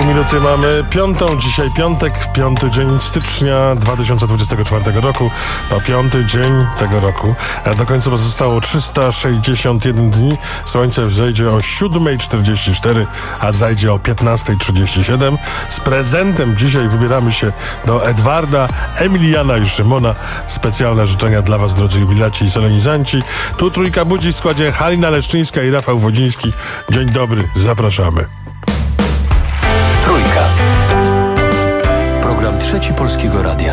minuty mamy piątą. Dzisiaj piątek, 5 dzień stycznia 2024 roku. To 5 dzień tego roku. A do końca pozostało 361 dni. Słońce wzejdzie o 7:44, a zajdzie o 15:37. Z prezentem dzisiaj wybieramy się do Edwarda, Emiliana i Szymona. Specjalne życzenia dla was, drodzy jubilaci i solenizanci. Tu Trójka budzi w składzie Halina Leszczyńska i Rafał Wodziński. Dzień dobry, zapraszamy. Trójka. Program Trzeci Polskiego Radia.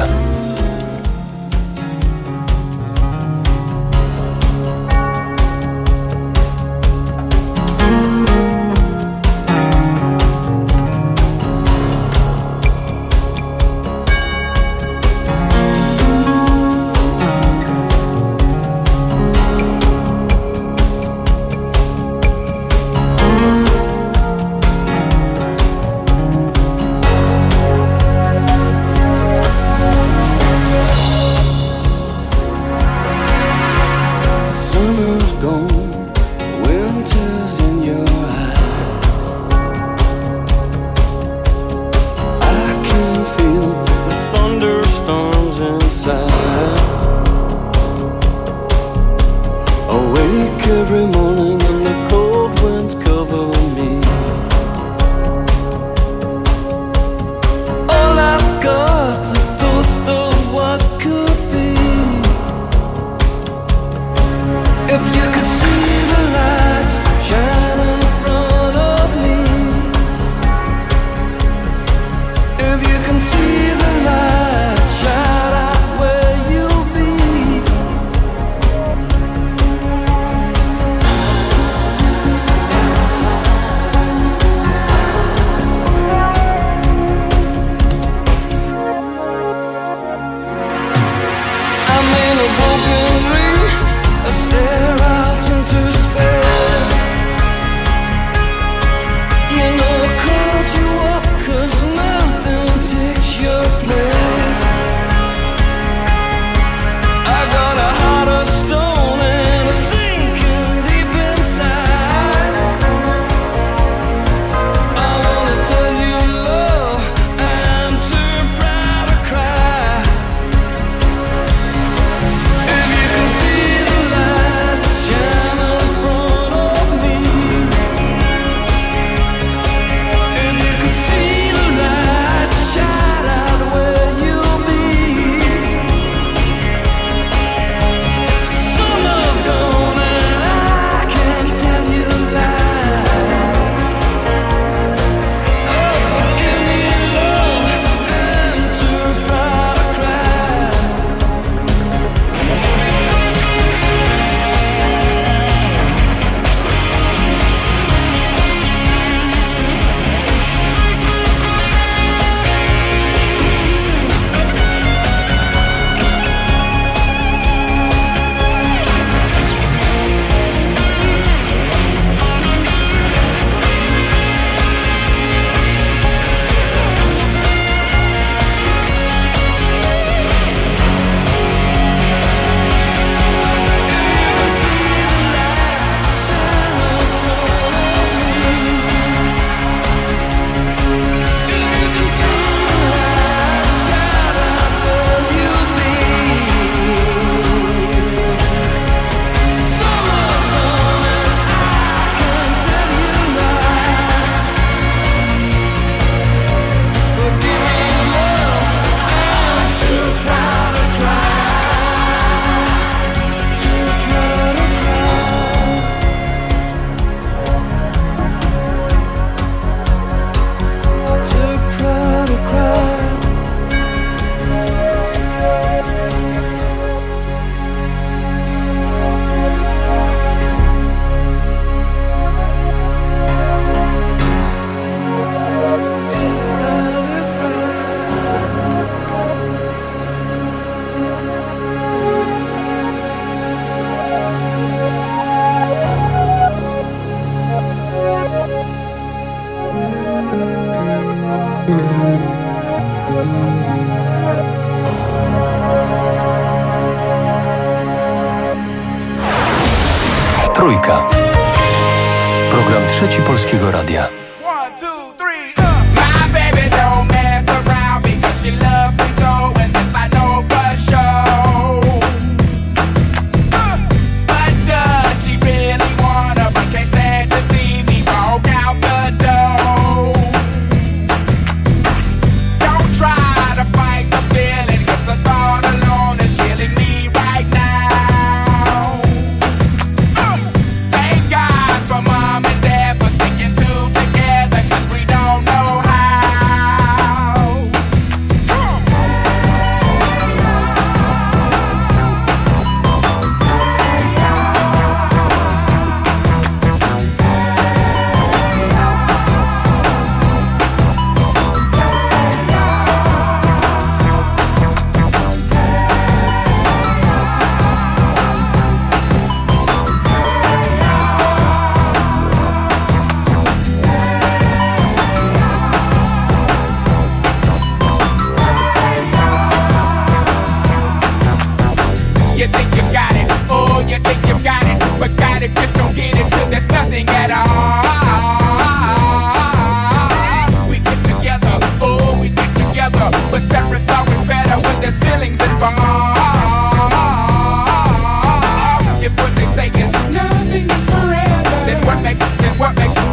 Trójka. Program Trzeci Polskiego Radia. 1, 2, 3,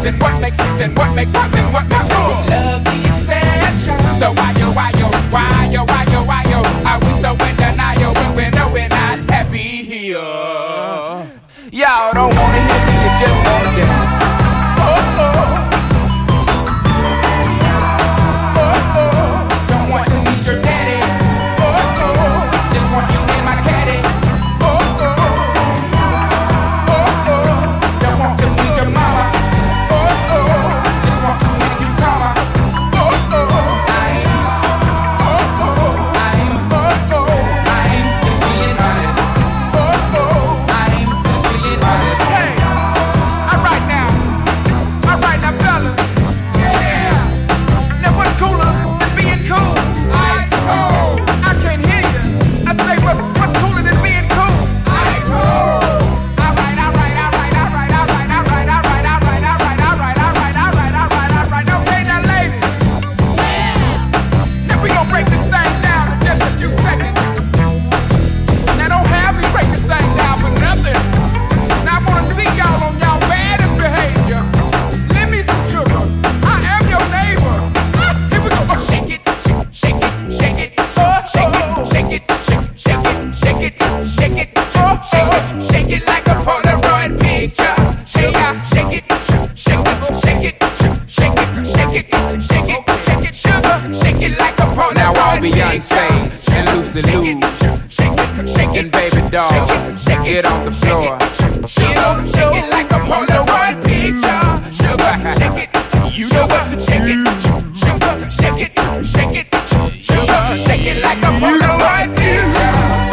then what makes good? Love the exception. So why yo? Are we so in denial when we know we're not happy here? Y'all don't wanna hear me, you just wanna dance. Oh, oh. Don't want to meet your daddy. Oh, oh. Just want you in my caddy. Oh, oh. Oh, oh. Don't want to meet your mama. Oh, oh. Just want to make you calmer. Oh, oh. I'm just being honest. Oh, oh. I'm just being honest. Hey, alright now, fellas. Yeah. Now what's cooler than being cool? Ice cold. I can't hear you. I say what's cooler than being cool? Ice cold. Alright. Okay, now ladies. Yeah. Now we gon' break this thing down in just a few seconds. Now don't have me break this thing down for nothing. Now I wanna see y'all on y'all baddest behavior. Lend me some sugar. I am your neighbor. Here we go. Oh, shake it. Oh, shake it like a Polaroid picture. Hey, shake it, sugar. Shake it like a Polaroid now all Beyonce's and Lucy Liu and Baby Doll, get on the floor. Shake it like a Polaroid picture. Sugar, shake it. You know what to shake it. Sugar, shake it. Sugar, shake it like a Polaroid picture.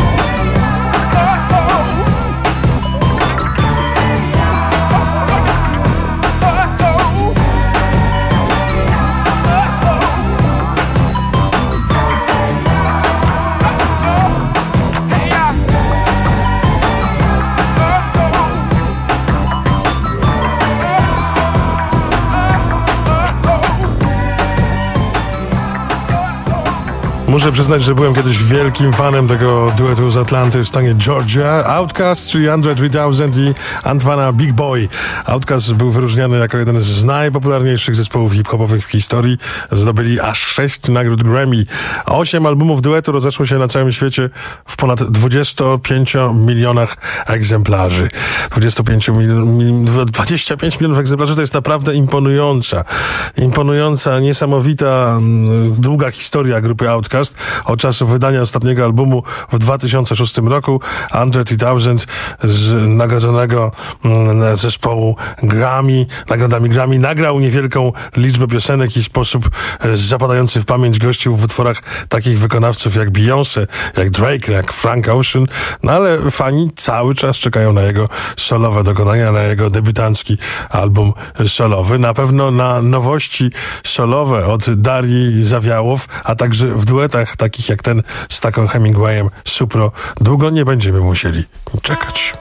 Muszę przyznać, że byłem kiedyś wielkim fanem tego duetu z Atlanty w stanie Georgia. Outkast, czyli Andre 3000 i Antwana Big Boy. Outkast był wyróżniany jako jeden z najpopularniejszych zespołów hip-hopowych w historii. Zdobyli aż 6 nagród Grammy. 8 albumów duetu rozeszło się na całym świecie w ponad 25 milionach egzemplarzy. 25 milionów egzemplarzy to jest naprawdę imponująca, niesamowita, długa historia grupy Outkast. Od czasu wydania ostatniego albumu w 2006 roku Andre 3000 z nagrodzonego zespołu Grammy, nagrodami Grammy, nagrał niewielką liczbę piosenek i w sposób zapadający w pamięć gościł w utworach takich wykonawców jak Beyoncé, jak Drake, jak Frank Ocean, no ale fani cały czas czekają na jego solowe dokonania, na jego debiutancki album solowy. Na pewno na nowości solowe od Darii Zawiałow, a także w duetach takich jak ten z taką Hemingwayem Supro długo nie będziemy musieli czekać.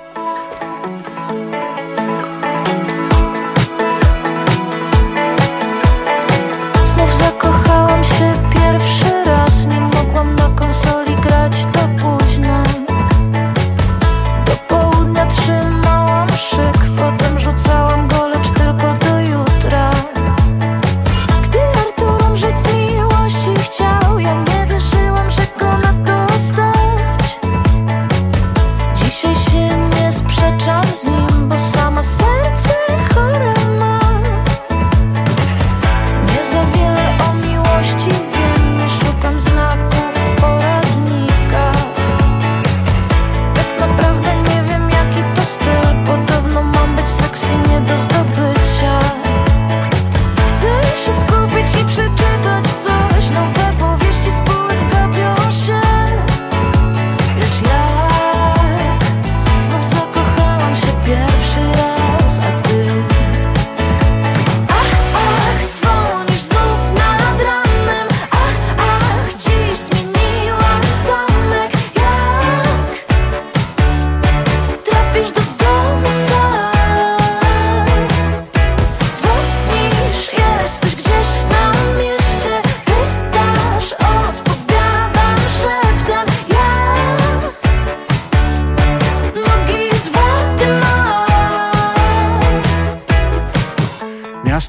Znów zakochałam się pierwszy raz, nie mogłam na konsoli grać do późna. Do południa trzymałam szyk, potem rzucałam go, lecz tylko do jutra. Gdy Artur umrzeć z miłości chciał, ja nie wierzyłam, że go na to stać. Dzisiaj się nie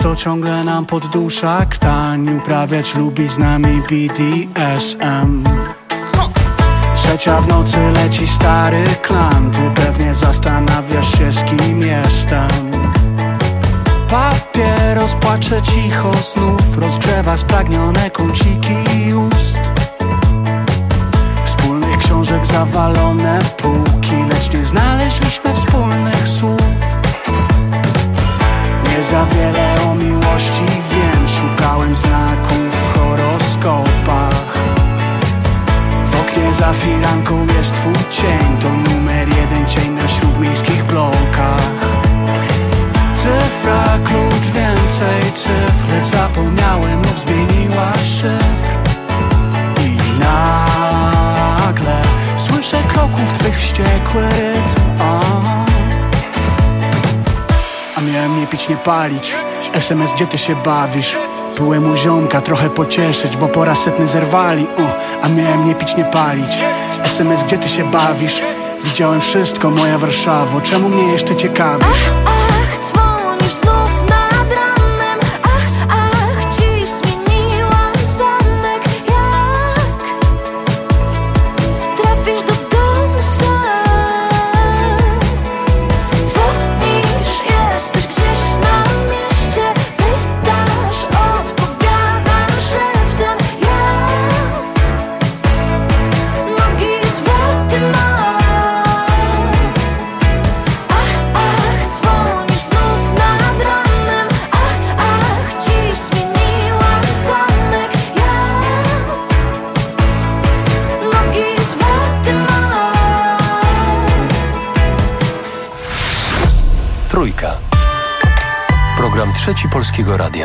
to ciągle nam poddusza ktań. Uprawiać lubi z nami BDSM. Trzecia w nocy leci stary klan. Ty pewnie zastanawiasz się, z kim jestem. Papieros płacze cicho znów, rozgrzewa spragnione kąciki ust. Wspólnych książek zawalone półki, lecz nie znaleźliśmy wspólnych słów. Nie za wiele o miłości wiem, szukałem znaków w horoskopach. W oknie za firanką jest twój cień, to numer 1 cień na śródmiejskich blokach. Cyfra, klucz, więcej cyfr, lecz zapomniałem lub zmieniła szyfr. I nagle słyszę kroków twych wściekły rytm. A miałem nie pić, nie palić. SMS, gdzie ty się bawisz? Byłem u ziomka trochę pocieszyć, bo po raz setny zerwali. A miałem nie pić, nie palić. SMS, gdzie ty się bawisz? Widziałem wszystko, moja Warszawo, czemu mnie jeszcze ciekawisz? Ach, dzwonisz znów nad ranem. Ach, dziś zmieniłam zamek. Jak trafisz do domu sam? Dzwonisz, jesteś gdzieś na mieście. Pytasz, odpowiadam szeptem. Ja nogi zwroty mam. Dzwonisz znów nad ranem. Ach, dziś zmieniłam zamek. Ja nogi zwroty mam. Trójka. Program Trzeci Polskiego Radia.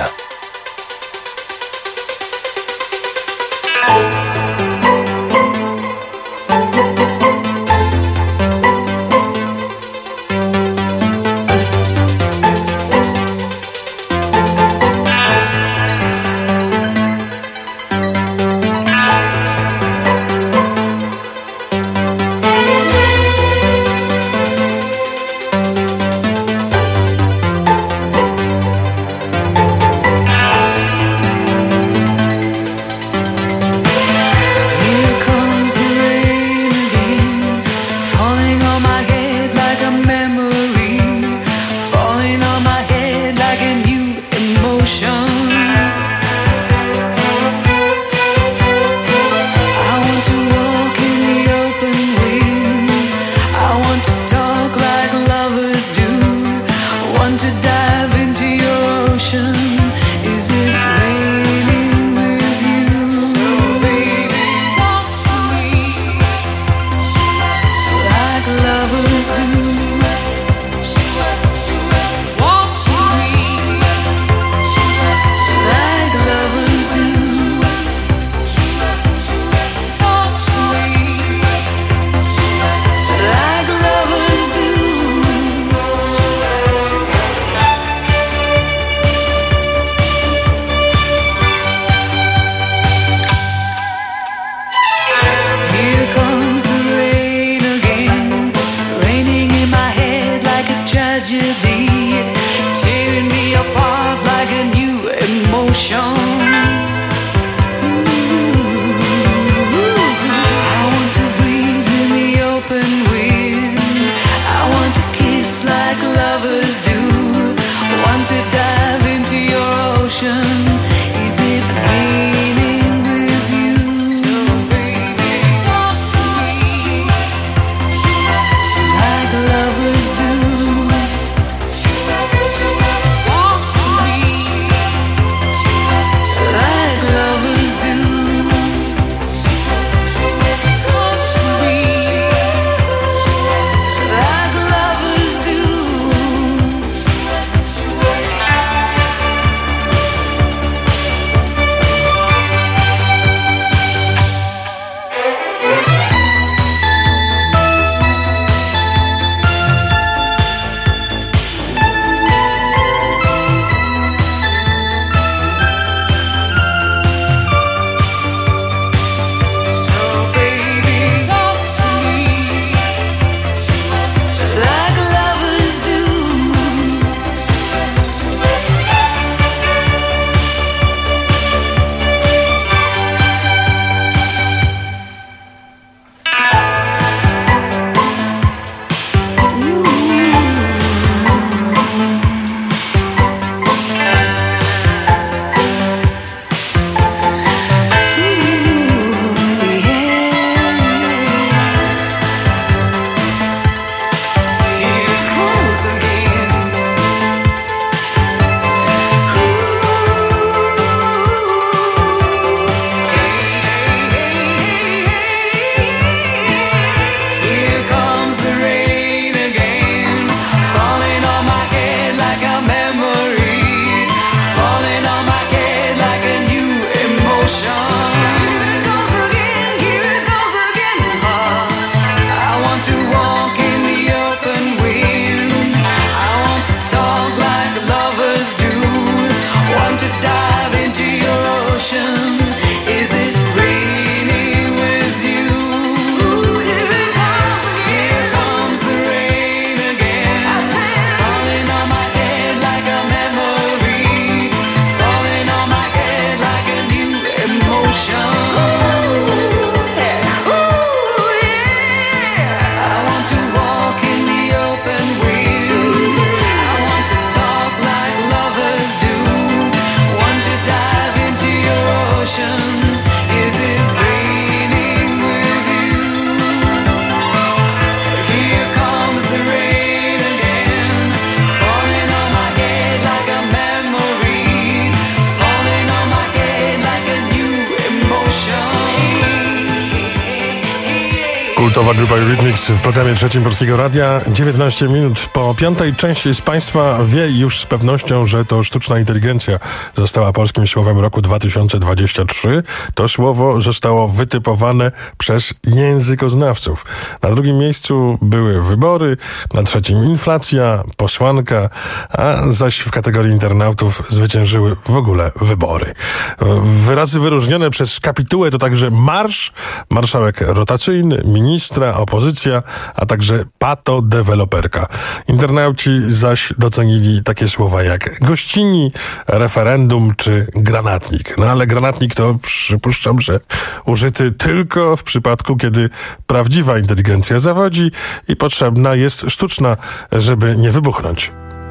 Kultowa grupa Eurythmics w programie Trzecim Polskiego Radia. 19 minut po 5. Część z Państwa wie już z pewnością, że to sztuczna inteligencja została polskim słowem roku 2023. To słowo zostało wytypowane przez językoznawców. Na drugim miejscu były wybory, na trzecim inflacja, posłanka, a zaś w kategorii internautów zwyciężyły w ogóle wybory. Wyrazy wyróżnione przez kapitułę to także marsz, marszałek rotacyjny, ministra, opozycja, a także patodeweloperka. Internauci zaś docenili takie słowa jak gościni, referendum czy granatnik. No ale granatnik to przypuszczam, że użyty tylko w przypadku, kiedy prawdziwa inteligencja zawodzi i potrzebna jest sztuczna, żeby nie wybuchnąć.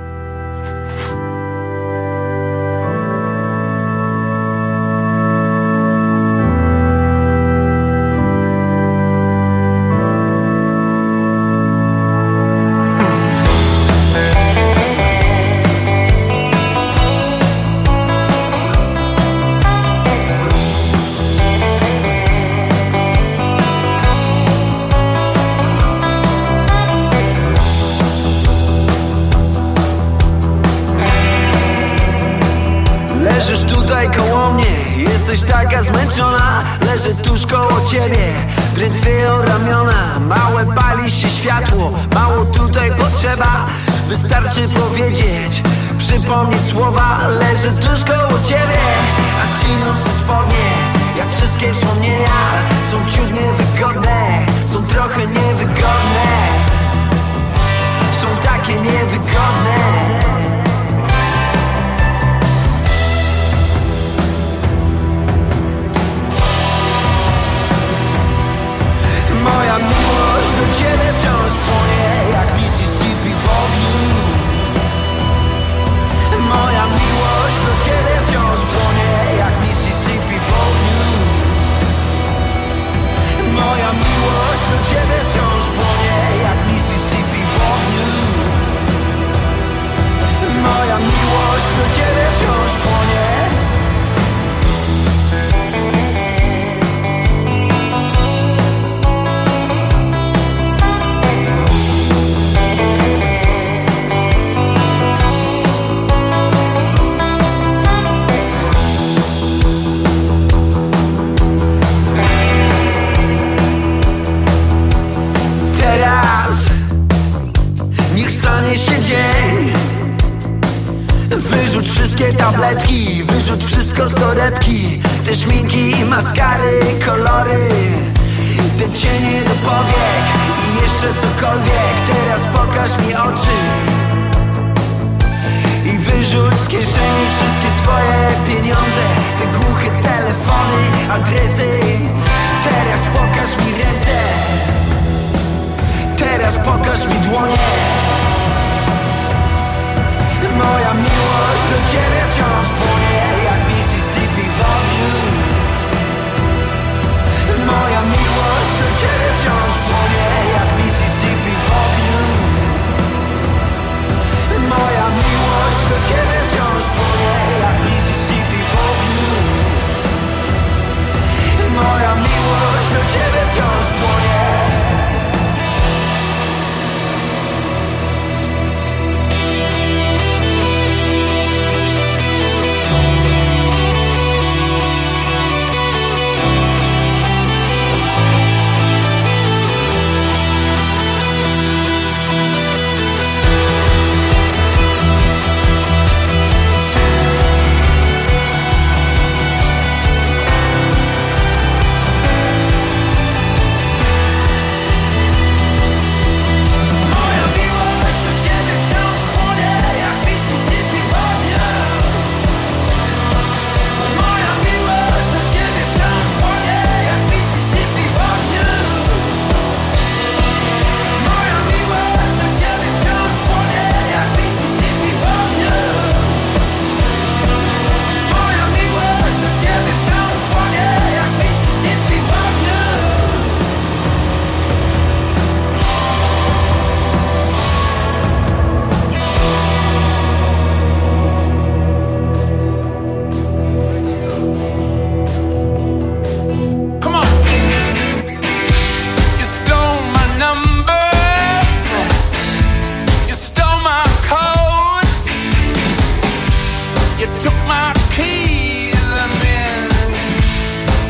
Leżysz tutaj koło mnie, jesteś taka zmęczona. Leżę tuż koło ciebie, drętwieją ramiona. Małe pali się światło, mało tutaj potrzeba. Wystarczy powiedzieć, przypomnieć słowa. Leżę tuż koło ciebie, a ci noszę spodnie. Jak wszystkie wspomnienia, są ciut niewygodne, są trochę niewygodne, są takie niewygodne. Moja miłość do ciebie wciąż płonie jak Mississippi w ogniu. Moja miłość do ciebie wciąż płonie jak Mississippi w ogniu. Moja miłość do ciebie wciąż płonie jak Mississippi w ogniu. Moja miłość do ciebie wciąż płonie. Wyrzuć wszystkie tabletki, wyrzuć wszystko z torebki. Te szminki, maskary, kolory, te cienie do powiek i jeszcze cokolwiek. Teraz pokaż mi oczy i wyrzuć z kieszeni wszystkie swoje pieniądze. Te głuche telefony, adresy. Teraz pokaż mi ręce, teraz pokaż mi dłonie. Moja miłość do ciebie wciąż płonie jak Mississippi w ogniu. Moja miłość do ciebie wciąż płonie jak Mississippi w ogniu. Moja miłość do ciebie wciąż płonie jak Mississippi w ogniu. Moja miłość do ciebie wciąż płonie.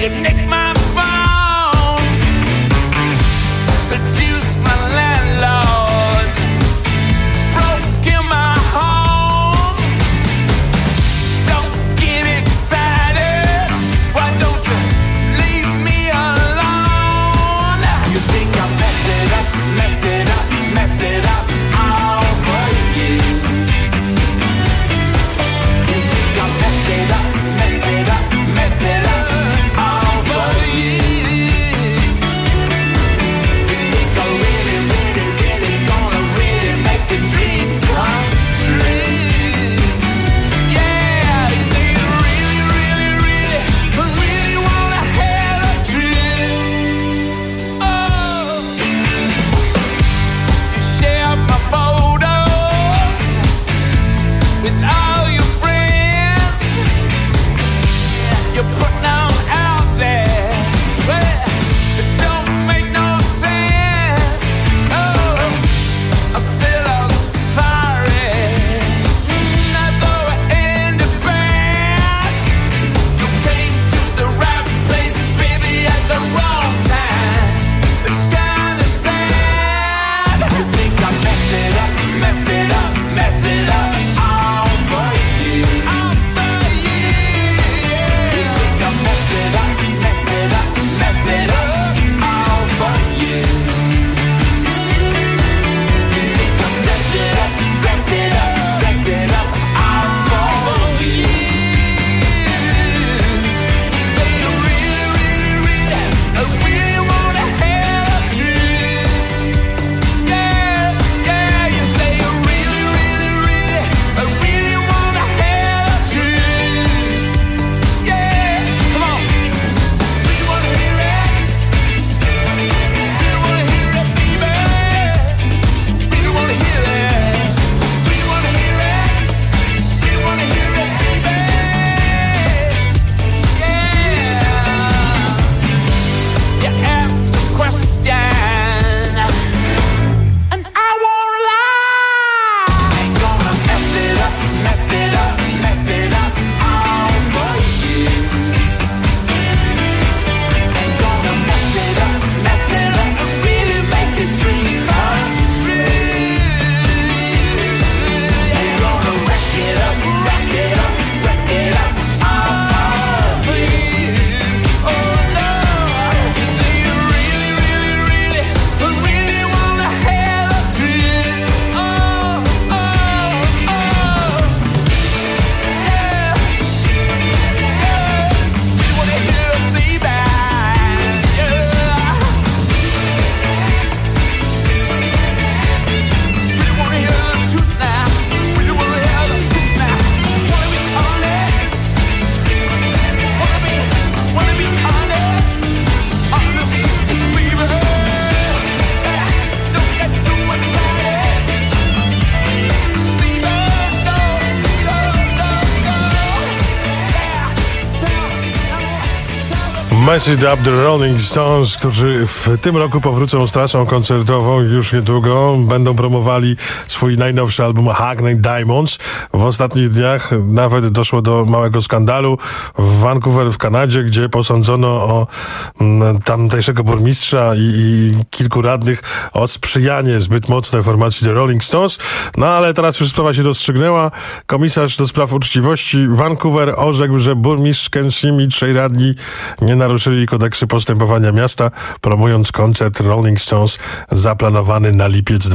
Messed Up the Rolling Stones, którzy w tym roku powrócą z trasą koncertową już niedługo. Będą promowali swój najnowszy album Hackney Diamonds. W ostatnich dniach nawet doszło do małego skandalu w Vancouver w Kanadzie, gdzie posądzono o tamtejszego burmistrza i kilku radnych o sprzyjanie zbyt mocnej formacji The Rolling Stones. No ale teraz już sprawa się rozstrzygnęła. Komisarz do spraw uczciwości Vancouver orzekł, że burmistrz Ken Sim i trzej radni nie naruszyli kodeksy postępowania miasta, promując koncert Rolling Stones zaplanowany na lipiec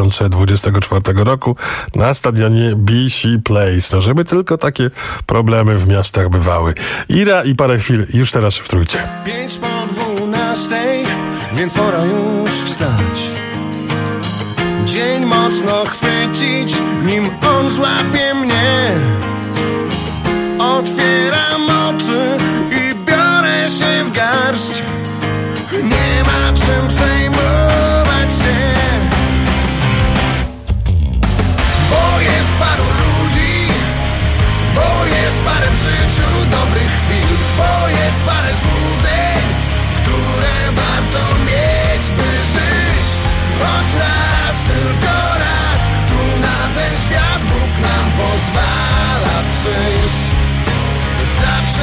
2024 roku na stadionie BC Place. No, żeby tylko takie problemy w miastach bywały. Ira i parę chwil już teraz w Trójce. 5:12, więc pora już wstać. Dzień mocno chwycić, nim on złapie mnie. Otwieram oczy i biorę się w garść. Nie ma czym przejmować się, bo jest paru ludzi, bo jest parę w życiu dobrych chwil, bo jest parę złudzeń, które warto mieć, by żyć. Choć raz, tylko raz, tu na ten świat Bóg nam pozwala przyjść. Zawsze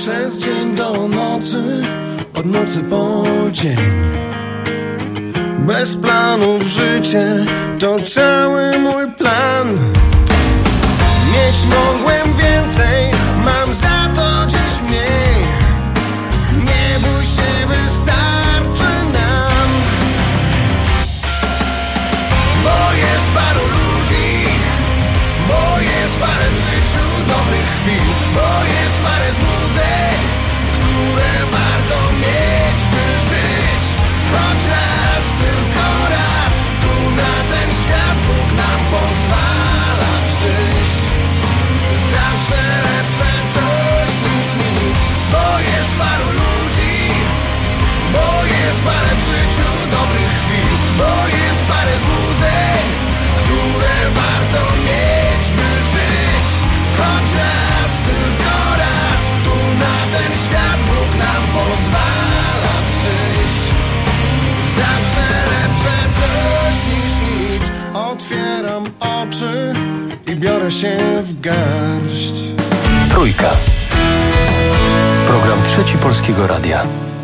przez dzień do nocy, od nocy po dzień. Bez planów życie to cały mój plan. Mieć mogłem więcej, mam za to dziś mniej. Nie bój się, wystarczy nam. Bo jest paru ludzi, bo jest parę w życiu dobrych chwil, bo jest parę złudzeń, które warto mieć, by żyć. Choć raz, tylko raz, tu na ten świat Bóg nam pozwala przyjść. Zawsze lepsze coś niż nic, bo jest paru ludzi, bo jest parę w życiu dobrych chwil, bo jest parę złudzeń, które warto mieć, by żyć. Choć raz, tylko raz, tu na ten świat Bóg nam pozwala przyjść. Zawsze lepsze coś niż nic. Otwieram oczy i biorę się w garść. Trójka. Program Trzeci Polskiego Radia.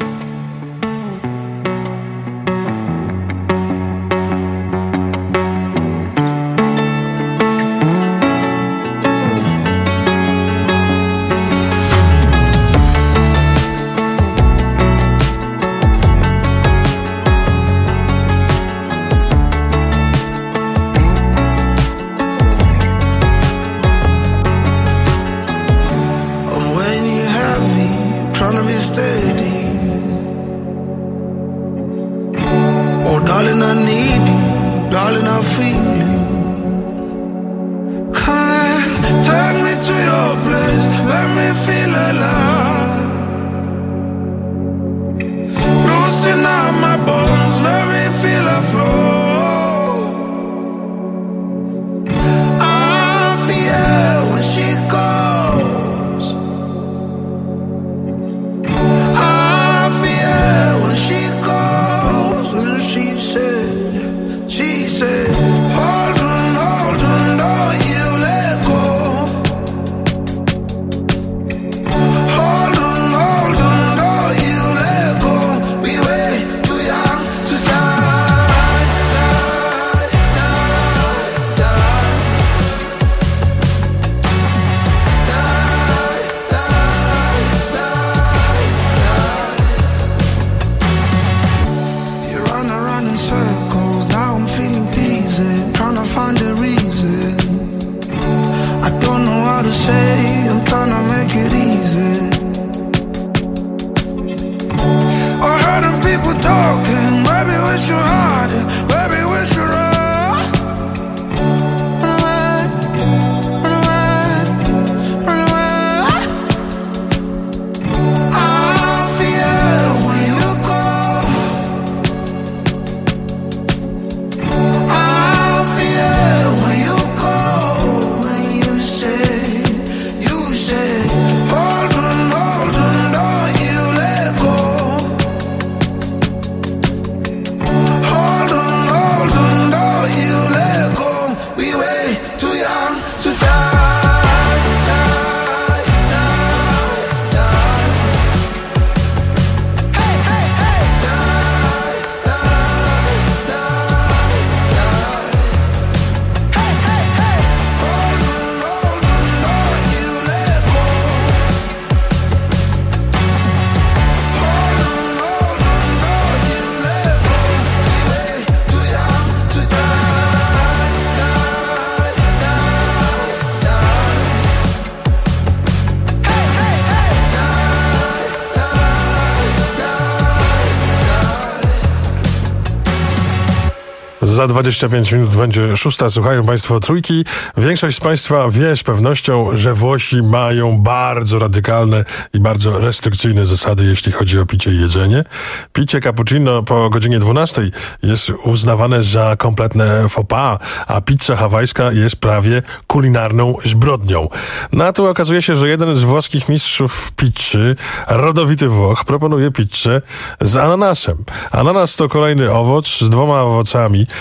Za 25 minut będzie 6. Słuchają Państwo Trójki. Większość z Państwa wie z pewnością, że Włosi mają bardzo radykalne i bardzo restrykcyjne zasady, jeśli chodzi o picie i jedzenie. Picie cappuccino po godzinie 12 jest uznawane za kompletne faux pas, a pizza hawajska jest prawie kulinarną zbrodnią. No a tu okazuje się, że jeden z włoskich mistrzów pizzy, rodowity Włoch, proponuje pizzę z ananasem. Ananas to kolejny owoc z dwoma owocami,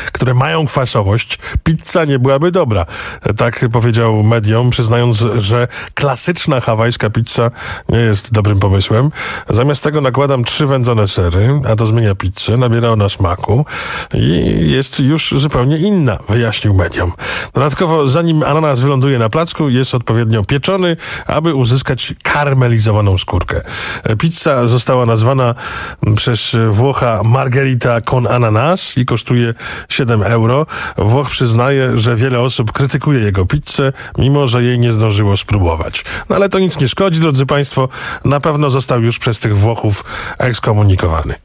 które mają kwasowość, pizza nie byłaby dobra. Tak powiedział mediom, przyznając, że klasyczna hawajska pizza nie jest dobrym pomysłem. Zamiast tego nakładam 3 wędzone sery, a to zmienia pizzę, nabiera ona smaku i jest już zupełnie inna, wyjaśnił mediom. Dodatkowo, zanim ananas wyląduje na placku, jest odpowiednio pieczony, aby uzyskać karmelizowaną skórkę. Pizza została nazwana przez Włocha Margherita con ananas i kosztuje 7 euro. Włoch przyznaje, że wiele osób krytykuje jego pizzę, mimo że jej nie zdążyło spróbować. No ale to nic nie szkodzi, drodzy Państwo. Na pewno został już przez tych Włochów ekskomunikowany.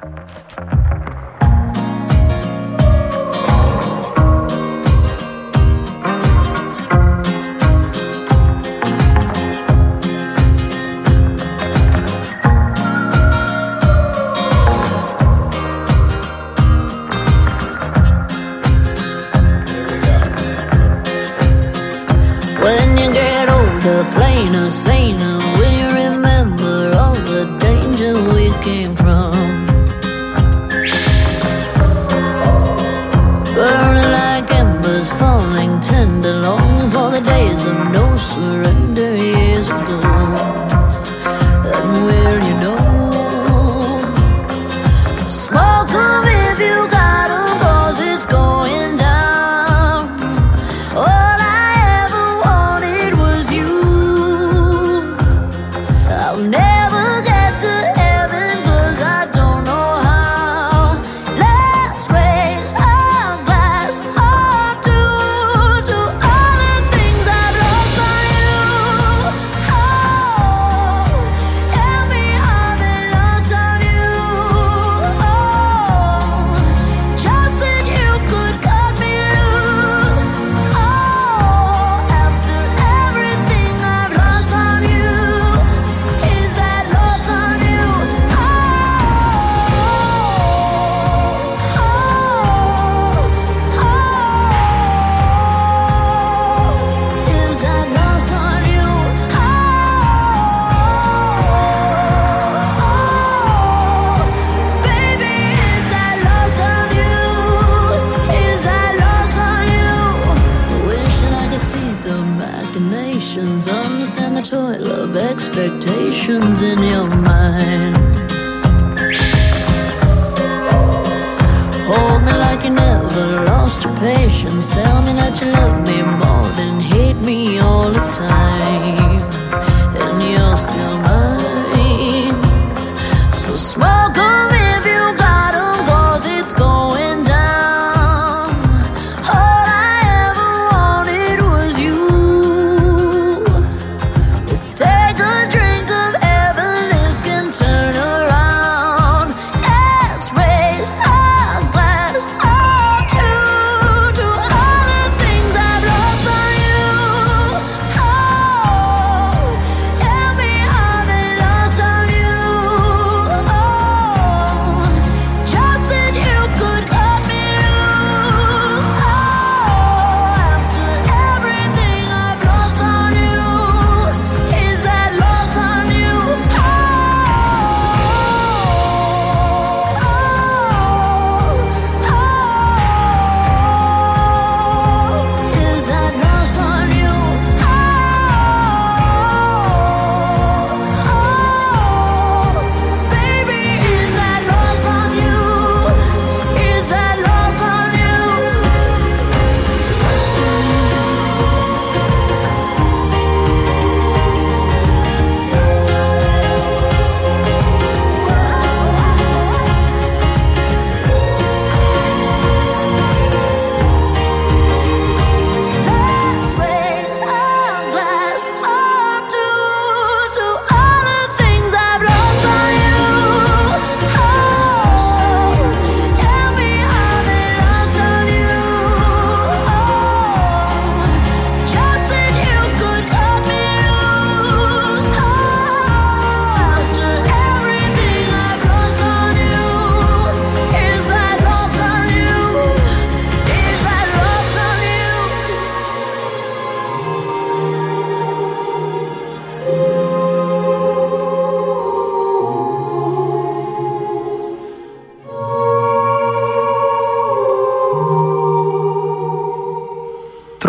When you get older, plainer, saner, will you remember all the danger we came from? Burning like embers, falling tender, longing for the days of no surrender years ago. And will you know? So smoke 'em if you got 'em, 'cause it's going down. All I ever wanted was you. I'll never get to heaven 'cause I don't know how. Let's raise our glass up to all the things I've lost on you. Oh, tell me how they lost on you. Oh, just that you could cut me loose. Oh, after everything I've lost on you, is that lost on you? Oh, is that lost on you? Baby, is that lost on you? Is that lost on you? Wishing I could see the machinations, understand the toil of expectations in your mind. Hold me like you never lost your patience. Tell me that you love me more than hate me all the time. And you're still mine. So smoke 'em if you got 'em, 'cause it's going down. All I ever wanted was you. Let's take a drink of heaven, this can turn around. Let's raise our glass up to all the things I've lost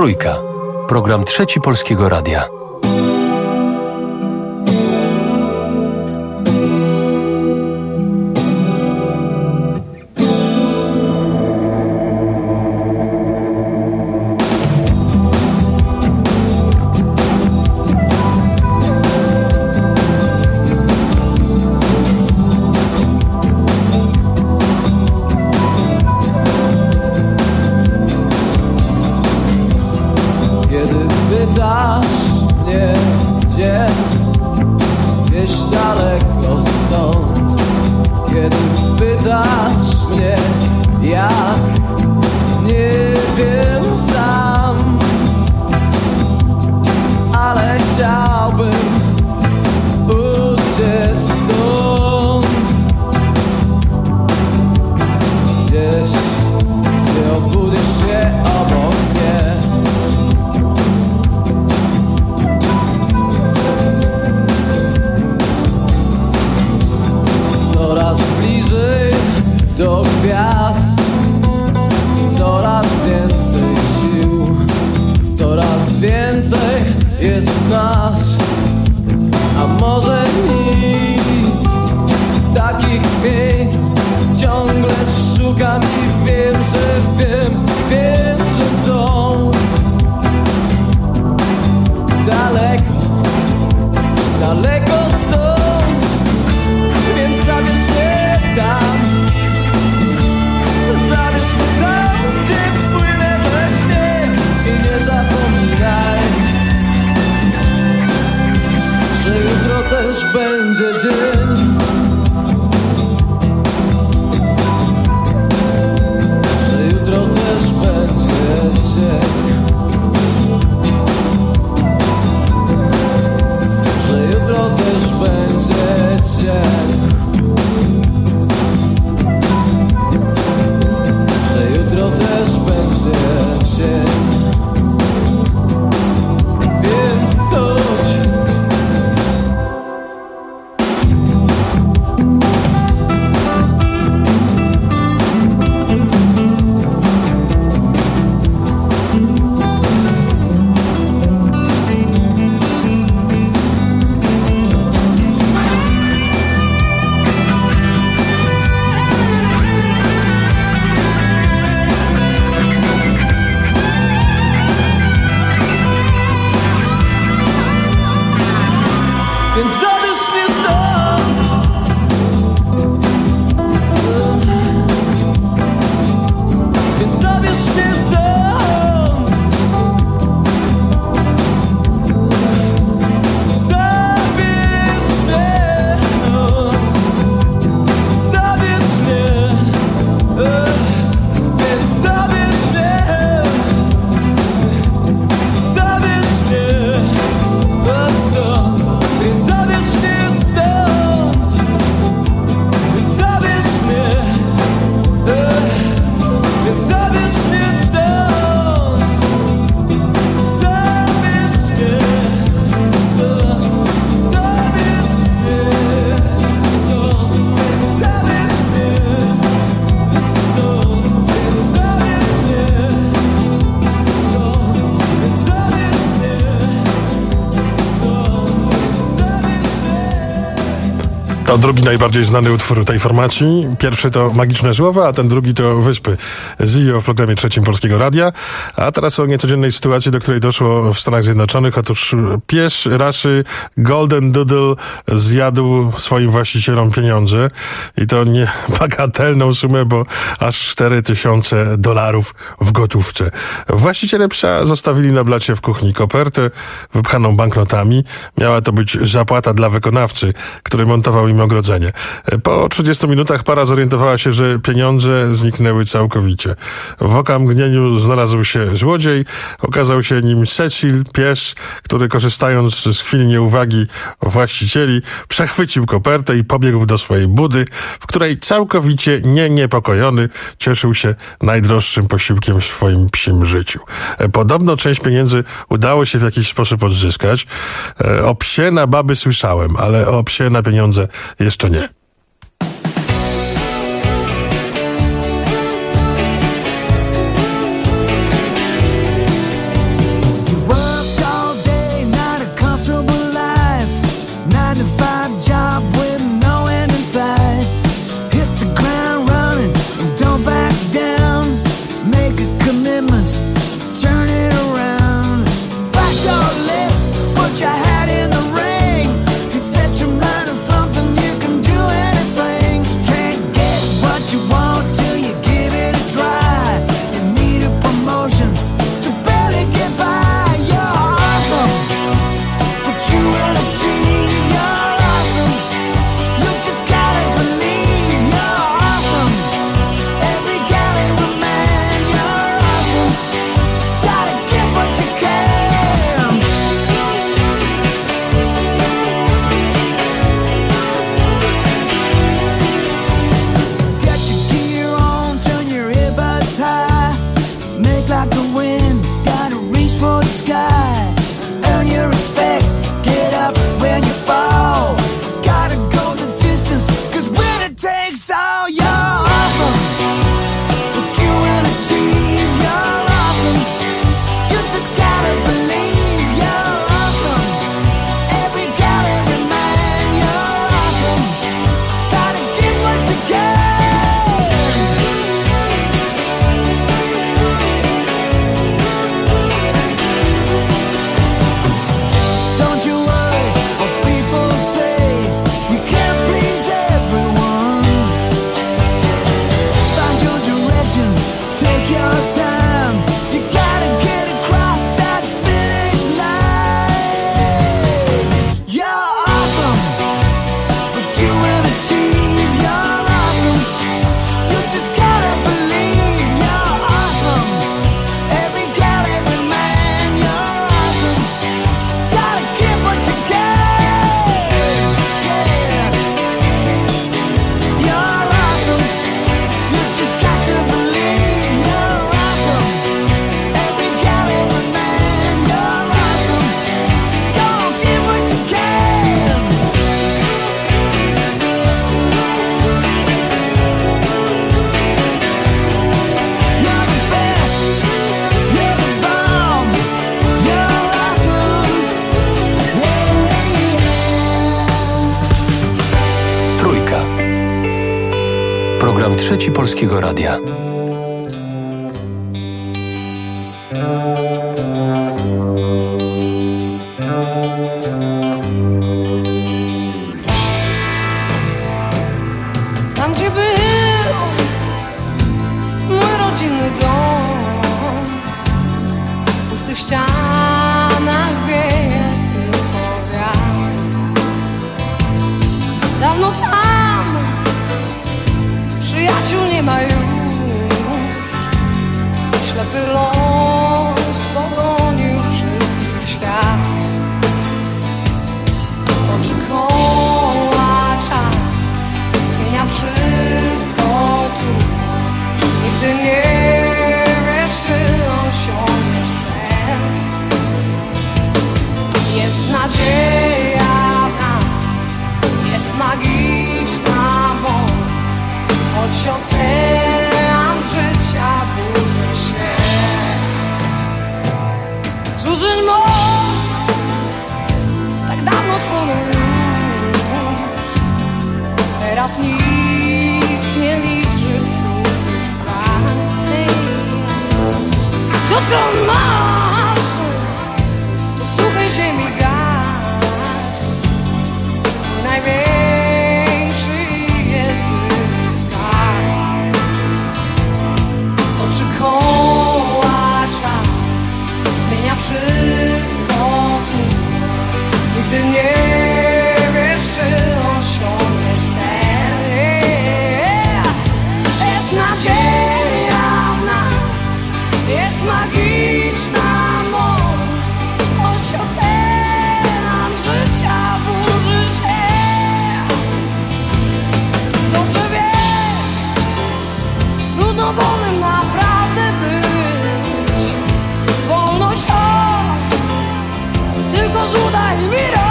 Trójka. Program Trzeci Polskiego Radia. To drugi najbardziej znany utwór tej formacji. Pierwszy to Magiczne Słowa, a ten drugi to Wyspy. Zio w programie Trzecim Polskiego Radia. A teraz o niecodziennej sytuacji, do której doszło w Stanach Zjednoczonych. Otóż pies rasy Golden Doodle zjadł swoim właścicielom pieniądze. I to nie bagatelną sumę, bo aż $4000 w gotówce. Właściciele psa zostawili na blacie w kuchni kopertę wypchaną banknotami. Miała to być zapłata dla wykonawcy, który montował im ogrodzenie. Po 30 minutach para zorientowała się, że pieniądze zniknęły całkowicie. W okamgnieniu znalazł się złodziej. Okazał się nim Cecil, pies, który korzystając z chwili nieuwagi właścicieli, przechwycił kopertę i pobiegł do swojej budy, w której całkowicie niepokojony cieszył się najdroższym posiłkiem w swoim psim życiu. Podobno część pieniędzy udało się w jakiś sposób odzyskać. O psie na baby słyszałem, ale o psie na pieniądze jeszcze nie. Program Trzeci Polskiego Radia. Tam, gdzie był mój rodzinny dom, w pustych ścianach wieje tylko wiatr. Dawno tam przyjaciół nie ma już, ślepy los pogonił wszystkich świat. Oczy koła czas zmienia wszystko tu. Nigdy nie wiesz, czy osiągniesz cel. Jest nadzieja w nas, jest magiczna moc, choć ocean życia burzy się. Zużyń moc, tak dawno spłonął już. Teraz nikt nie liczy cudzych strat. To co masz, to suchej ziemi garść. Twój największy i jedyny skarb. Toczy koła czas, zmienia wszystko tu. Nigdy nie wiesz, czy osiągniesz cel. Jest nadzieja w nas, jest magiczna moc, choć ocean życia burzy się. Dobrze wiesz, trudno wolnym naprawdę być. Wolność to tylko złuda i miłość.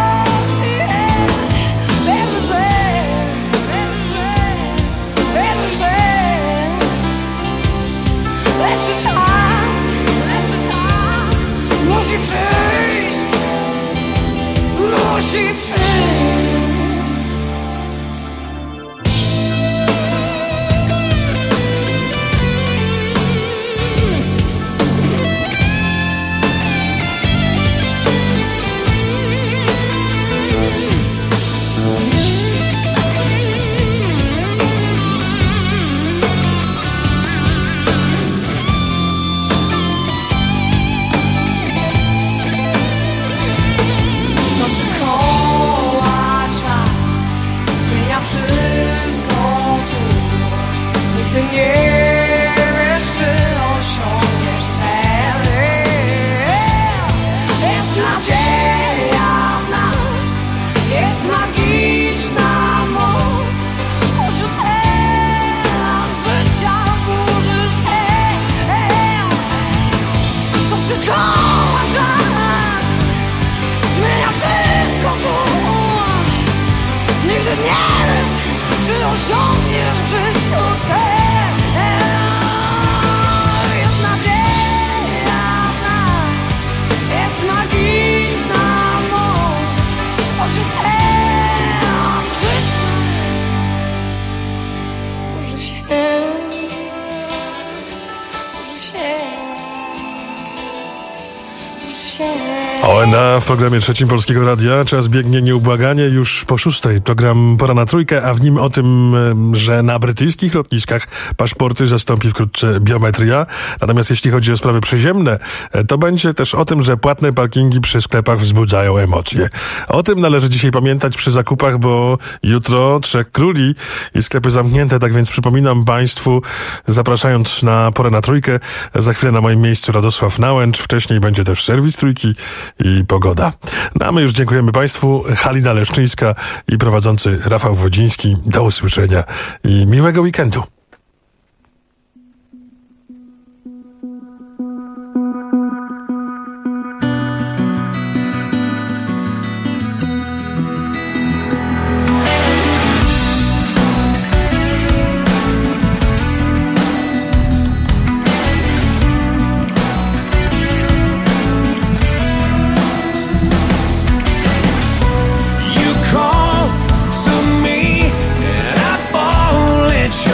Lepszy czas musi przyjść, musi przyjść. Osiągniesz w życiu cel. Jest nadzieja w nas, jest magiczna moc, choć ocean życia burzy się. ONA w programie Trzecim Polskiego Radia. Czas biegnie nieubłaganie, już po 6. Program Pora na Trójkę, a w nim o tym, że na brytyjskich lotniskach paszporty zastąpi wkrótce biometria. Natomiast jeśli chodzi o sprawy przyziemne, to będzie też o tym, że płatne parkingi przy sklepach wzbudzają emocje. O tym należy dzisiaj pamiętać przy zakupach, bo jutro Trzech Króli i sklepy zamknięte. Tak więc przypominam Państwu, zapraszając na Porę na Trójkę, za chwilę na moim miejscu Radosław Nałęcz. Wcześniej będzie też serwis Trójki i pogoda. No a my już dziękujemy Państwu. Halina Leszczyńska i prowadzący Rafał Wodziński. Do usłyszenia i miłego weekendu. You call to me and I fall at your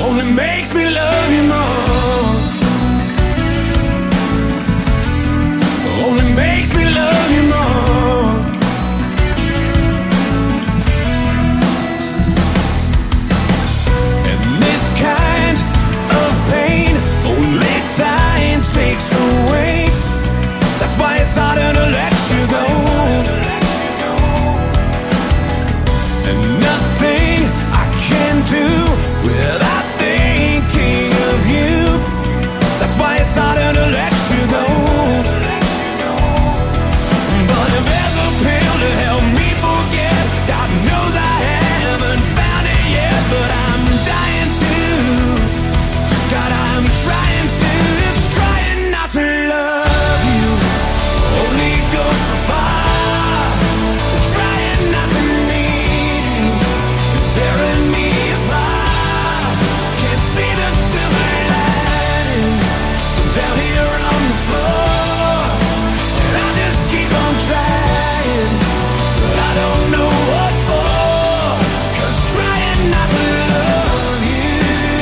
only makes me love you more. Only makes me love you more. And this kind of pain only time takes away. That's why it's harder to let you go. And nothing I can do without thinking of you. That's why it's harder to let you go. But if there's a pill to help me forget, God knows I haven't found it yet. But I'm dying to, God, I'm trying to. It's trying not to love you, only go so far. Trying not to need you, it's tearing me apart. Can't see the silver lining down here on the floor. And I just keep on trying, but I don't know what for. 'Cause trying not to love you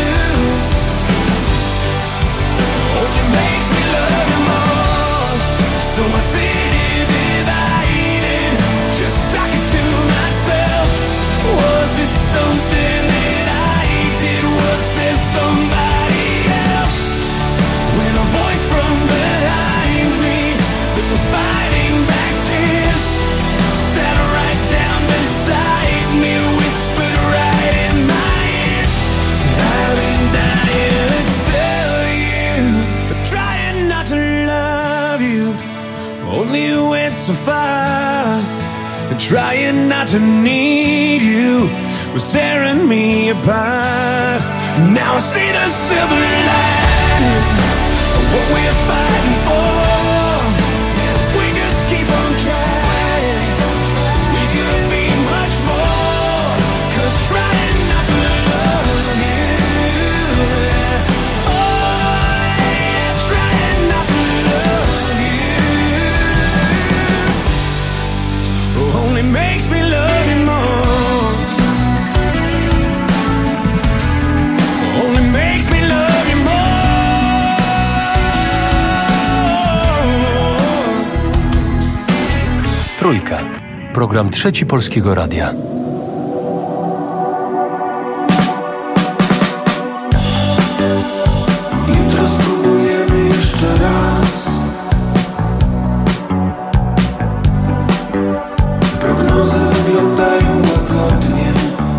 only makes me love you more. So I sit here divided, just talking to myself. Was it something that I did? Was there somebody else? When a voice from behind me that was fighting back tears sat right down beside me, whispered right in my ear, said I've been dying to tell you, but trying not to love you only went so far. And trying not to need you was tearing me apart. Now I see the silver lining of what we're fighting for. If we just keep on trying, we could be much more. 'Cause trying not to love you, oh yeah, trying not to love you only makes me love you more. Only makes me love you more. Trójka. Program Trzeci Polskiego Radia. Jutro spróbujemy jeszcze raz. Prognozy wyglądają łagodnie.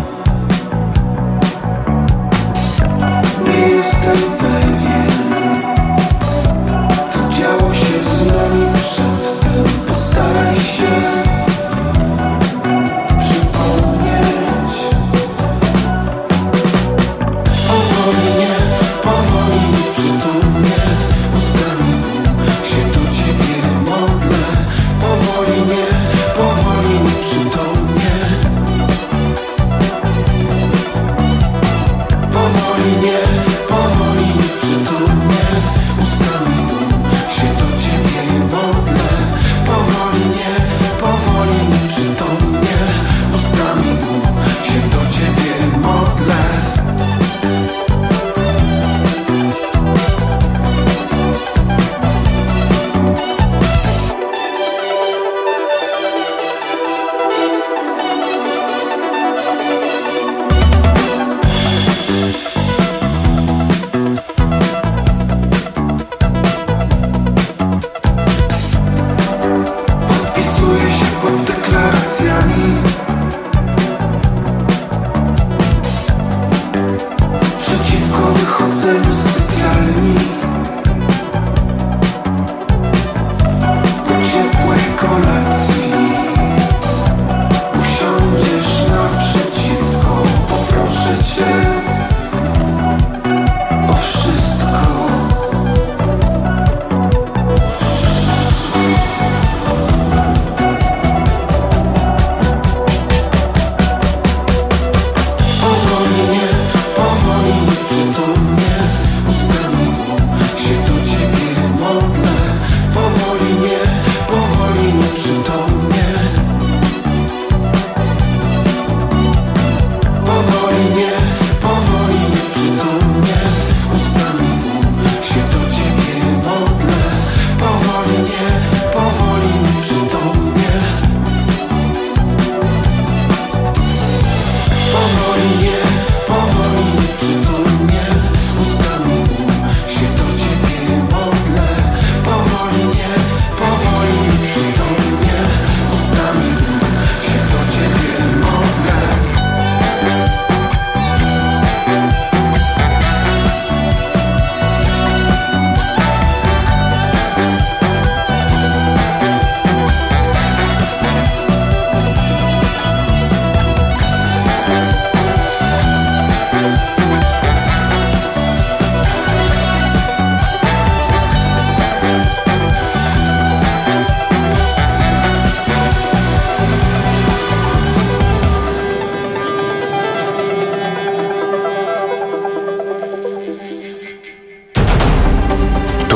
Nie jestem pewien, co działo się z nami przedtem. Postaraj się przypomnieć.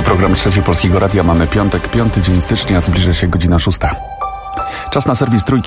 To program Trzeci Polskiego Radia. Mamy piątek, 5 dzień stycznia, zbliża się godzina 6. Czas na serwis Trójki.